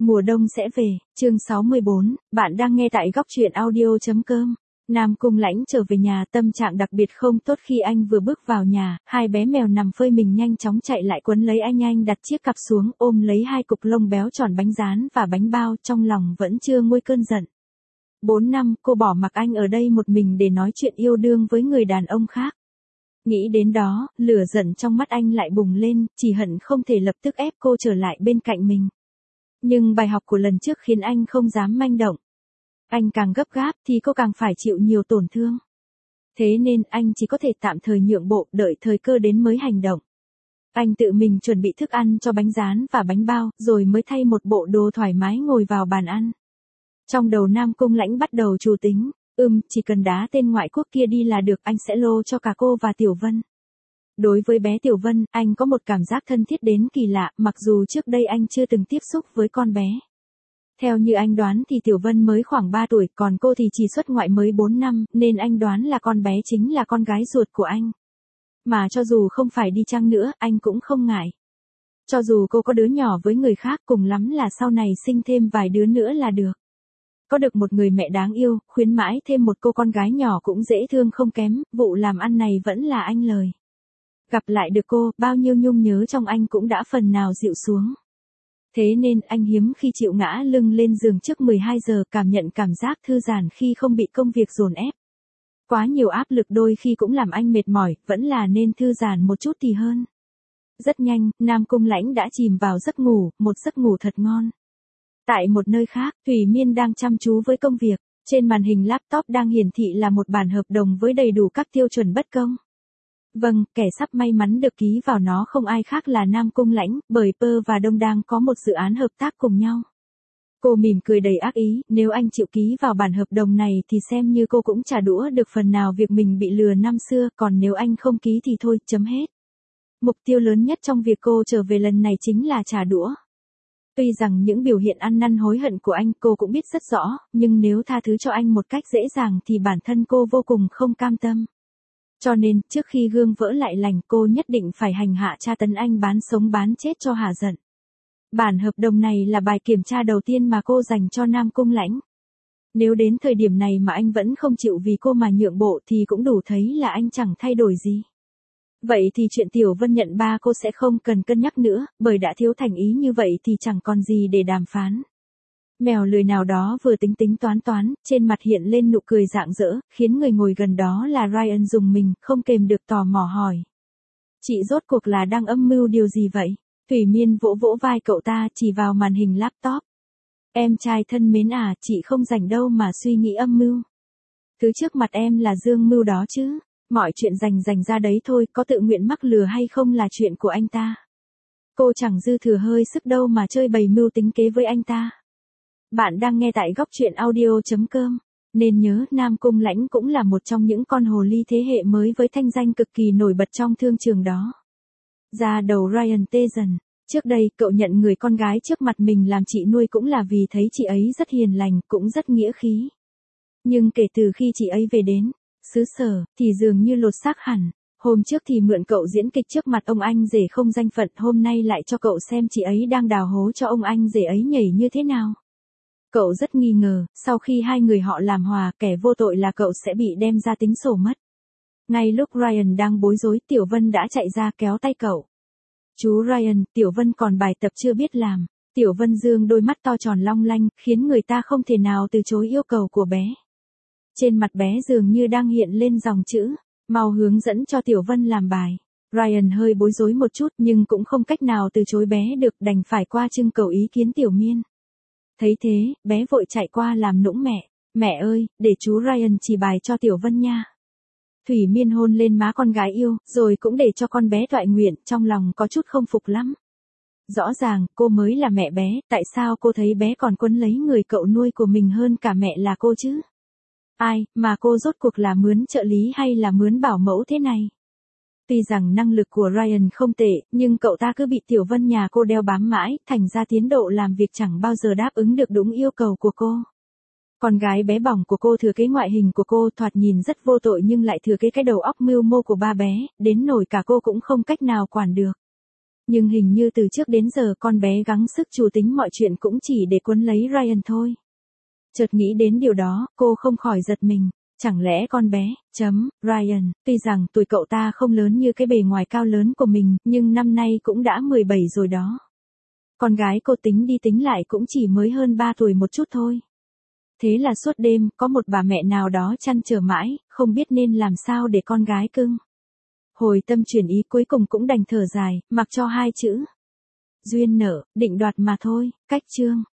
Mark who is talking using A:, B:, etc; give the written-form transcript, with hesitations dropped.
A: Mùa đông sẽ về, chương 64, bạn đang nghe tại góc truyện audio.com. Nam Cung Lãnh trở về nhà, tâm trạng đặc biệt không tốt khi anh vừa bước vào nhà, hai bé mèo nằm phơi mình nhanh chóng chạy lại quấn lấy anh đặt chiếc cặp xuống, ôm lấy hai cục lông béo tròn bánh rán và bánh bao, trong lòng vẫn chưa nguôi cơn giận. 4 năm, cô bỏ mặc anh ở đây một mình để nói chuyện yêu đương với người đàn ông khác. Nghĩ đến đó, lửa giận trong mắt anh lại bùng lên, chỉ hận không thể lập tức ép cô trở lại bên cạnh mình. Nhưng bài học của lần trước khiến anh không dám manh động. Anh càng gấp gáp thì cô càng phải chịu nhiều tổn thương. Thế nên anh chỉ có thể tạm thời nhượng bộ, đợi thời cơ đến mới hành động. Anh tự mình chuẩn bị thức ăn cho bánh rán và bánh bao, rồi mới thay một bộ đồ thoải mái ngồi vào bàn ăn. Trong đầu Nam Cung Lãnh bắt đầu trù tính, chỉ cần đá tên ngoại quốc kia đi là được, anh sẽ lô cho cả cô và Tiểu Vân. Đối với bé Tiểu Vân, anh có một cảm giác thân thiết đến kỳ lạ, mặc dù trước đây anh chưa từng tiếp xúc với con bé. Theo như anh đoán thì Tiểu Vân mới khoảng 3 tuổi, còn cô thì chỉ xuất ngoại mới 4 năm, nên anh đoán là con bé chính là con gái ruột của anh. Mà cho dù không phải đi chăng nữa, anh cũng không ngại. Cho dù cô có đứa nhỏ với người khác, cùng lắm là sau này sinh thêm vài đứa nữa là được. Có được một người mẹ đáng yêu, khuyến mãi thêm một cô con gái nhỏ cũng dễ thương không kém, vụ làm ăn này vẫn là anh lời. Gặp lại được cô, bao nhiêu nhung nhớ trong anh cũng đã phần nào dịu xuống. Thế nên anh hiếm khi chịu ngã lưng lên giường trước 12 giờ, cảm nhận cảm giác thư giãn khi không bị công việc dồn ép. Quá nhiều áp lực đôi khi cũng làm anh mệt mỏi, vẫn là nên thư giãn một chút thì hơn. Rất nhanh, Nam Cung Lãnh đã chìm vào giấc ngủ, một giấc ngủ thật ngon. Tại một nơi khác, Thủy Miên đang chăm chú với công việc, trên màn hình laptop đang hiển thị là một bản hợp đồng với đầy đủ các tiêu chuẩn bất công. Vâng, kẻ sắp may mắn được ký vào nó không ai khác là Nam Cung Lãnh, bởi Pơ và Đông đang có một dự án hợp tác cùng nhau. Cô mỉm cười đầy ác ý, nếu anh chịu ký vào bản hợp đồng này thì xem như cô cũng trả đũa được phần nào việc mình bị lừa năm xưa, còn nếu anh không ký thì thôi, chấm hết. Mục tiêu lớn nhất trong việc cô trở về lần này chính là trả đũa. Tuy rằng những biểu hiện ăn năn hối hận của anh cô cũng biết rất rõ, nhưng nếu tha thứ cho anh một cách dễ dàng thì bản thân cô vô cùng không cam tâm. Cho nên, trước khi gương vỡ lại lành, cô nhất định phải hành hạ tra tấn anh bán sống bán chết cho hả giận. Bản hợp đồng này là bài kiểm tra đầu tiên mà cô dành cho Nam Cung Lãnh. Nếu đến thời điểm này mà anh vẫn không chịu vì cô mà nhượng bộ thì cũng đủ thấy là anh chẳng thay đổi gì. Vậy thì chuyện Tiểu Vân nhận ba cô sẽ không cần cân nhắc nữa, bởi đã thiếu thành ý như vậy thì chẳng còn gì để đàm phán. Mèo lười nào đó vừa tính tính toán, trên mặt hiện lên nụ cười rạng rỡ, khiến người ngồi gần đó là Ryan dùng mình, không kềm được tò mò hỏi. Chị rốt cuộc là đang âm mưu điều gì vậy? Thủy Miên vỗ vỗ vai cậu ta, chỉ vào màn hình laptop. Em trai thân mến à, chị không rảnh đâu mà suy nghĩ âm mưu. Thứ trước mặt em là dương mưu đó chứ. Mọi chuyện dành ra đấy thôi, có tự nguyện mắc lừa hay không là chuyện của anh ta. Cô chẳng dư thừa hơi sức đâu mà chơi bày mưu tính kế với anh ta. Bạn đang nghe tại góc truyện audio.com. Nên nhớ, Nam Cung Lãnh cũng là một trong những con hồ ly thế hệ mới với thanh danh cực kỳ nổi bật trong thương trường đó. Ra đầu Ryan tê dần. Trước đây, cậu nhận người con gái trước mặt mình làm chị nuôi cũng là vì thấy chị ấy rất hiền lành, cũng rất nghĩa khí. Nhưng kể từ khi chị ấy về đến xứ sở, thì dường như lột xác hẳn. Hôm trước thì mượn cậu diễn kịch trước mặt ông anh rể không danh phận, hôm nay lại cho cậu xem chị ấy đang đào hố cho ông anh rể ấy nhảy như thế nào. Cậu rất nghi ngờ, sau khi hai người họ làm hòa, kẻ vô tội là cậu sẽ bị đem ra tính sổ mất. Ngay lúc Ryan đang bối rối, Tiểu Vân đã chạy ra kéo tay cậu. Chú Ryan, Tiểu Vân còn bài tập chưa biết làm. Tiểu Vân dương đôi mắt to tròn long lanh, khiến người ta không thể nào từ chối yêu cầu của bé. Trên mặt bé dường như đang hiện lên dòng chữ, mau hướng dẫn cho Tiểu Vân làm bài. Ryan hơi bối rối một chút nhưng cũng không cách nào từ chối bé được, đành phải qua trưng cầu ý kiến Tiểu Miên. Thấy thế, bé vội chạy qua làm nũng mẹ. Mẹ ơi, để chú Ryan chỉ bài cho Tiểu Vân nha. Thủy Miên hôn lên má con gái yêu, rồi cũng để cho con bé toại nguyện, trong lòng có chút không phục lắm. Rõ ràng, cô mới là mẹ bé, tại sao cô thấy bé còn quấn lấy người cậu nuôi của mình hơn cả mẹ là cô chứ? Ai, mà cô rốt cuộc là mướn trợ lý hay là mướn bảo mẫu thế này? Tuy rằng năng lực của Ryan không tệ, nhưng cậu ta cứ bị Tiểu Vân nhà cô đeo bám mãi, thành ra tiến độ làm việc chẳng bao giờ đáp ứng được đúng yêu cầu của cô. Con gái bé bỏng của cô thừa kế ngoại hình của cô, thoạt nhìn rất vô tội nhưng lại thừa kế cái đầu óc mưu mô của ba bé, đến nỗi cả cô cũng không cách nào quản được. Nhưng hình như từ trước đến giờ con bé gắng sức chủ tính mọi chuyện cũng chỉ để cuốn lấy Ryan thôi. Chợt nghĩ đến điều đó, cô không khỏi giật mình. Chẳng lẽ con bé, Ryan, tuy rằng tuổi cậu ta không lớn như cái bề ngoài cao lớn của mình, nhưng năm nay cũng đã 17 rồi đó. Con gái cô tính đi tính lại cũng chỉ mới hơn 3 tuổi một chút thôi. Thế là suốt đêm, có một bà mẹ nào đó trăn trở mãi, không biết nên làm sao để con gái cưng. Hồi tâm chuyển ý cuối cùng cũng đành thở dài, mặc cho hai chữ. Duyên nợ, định đoạt mà thôi, cách chương.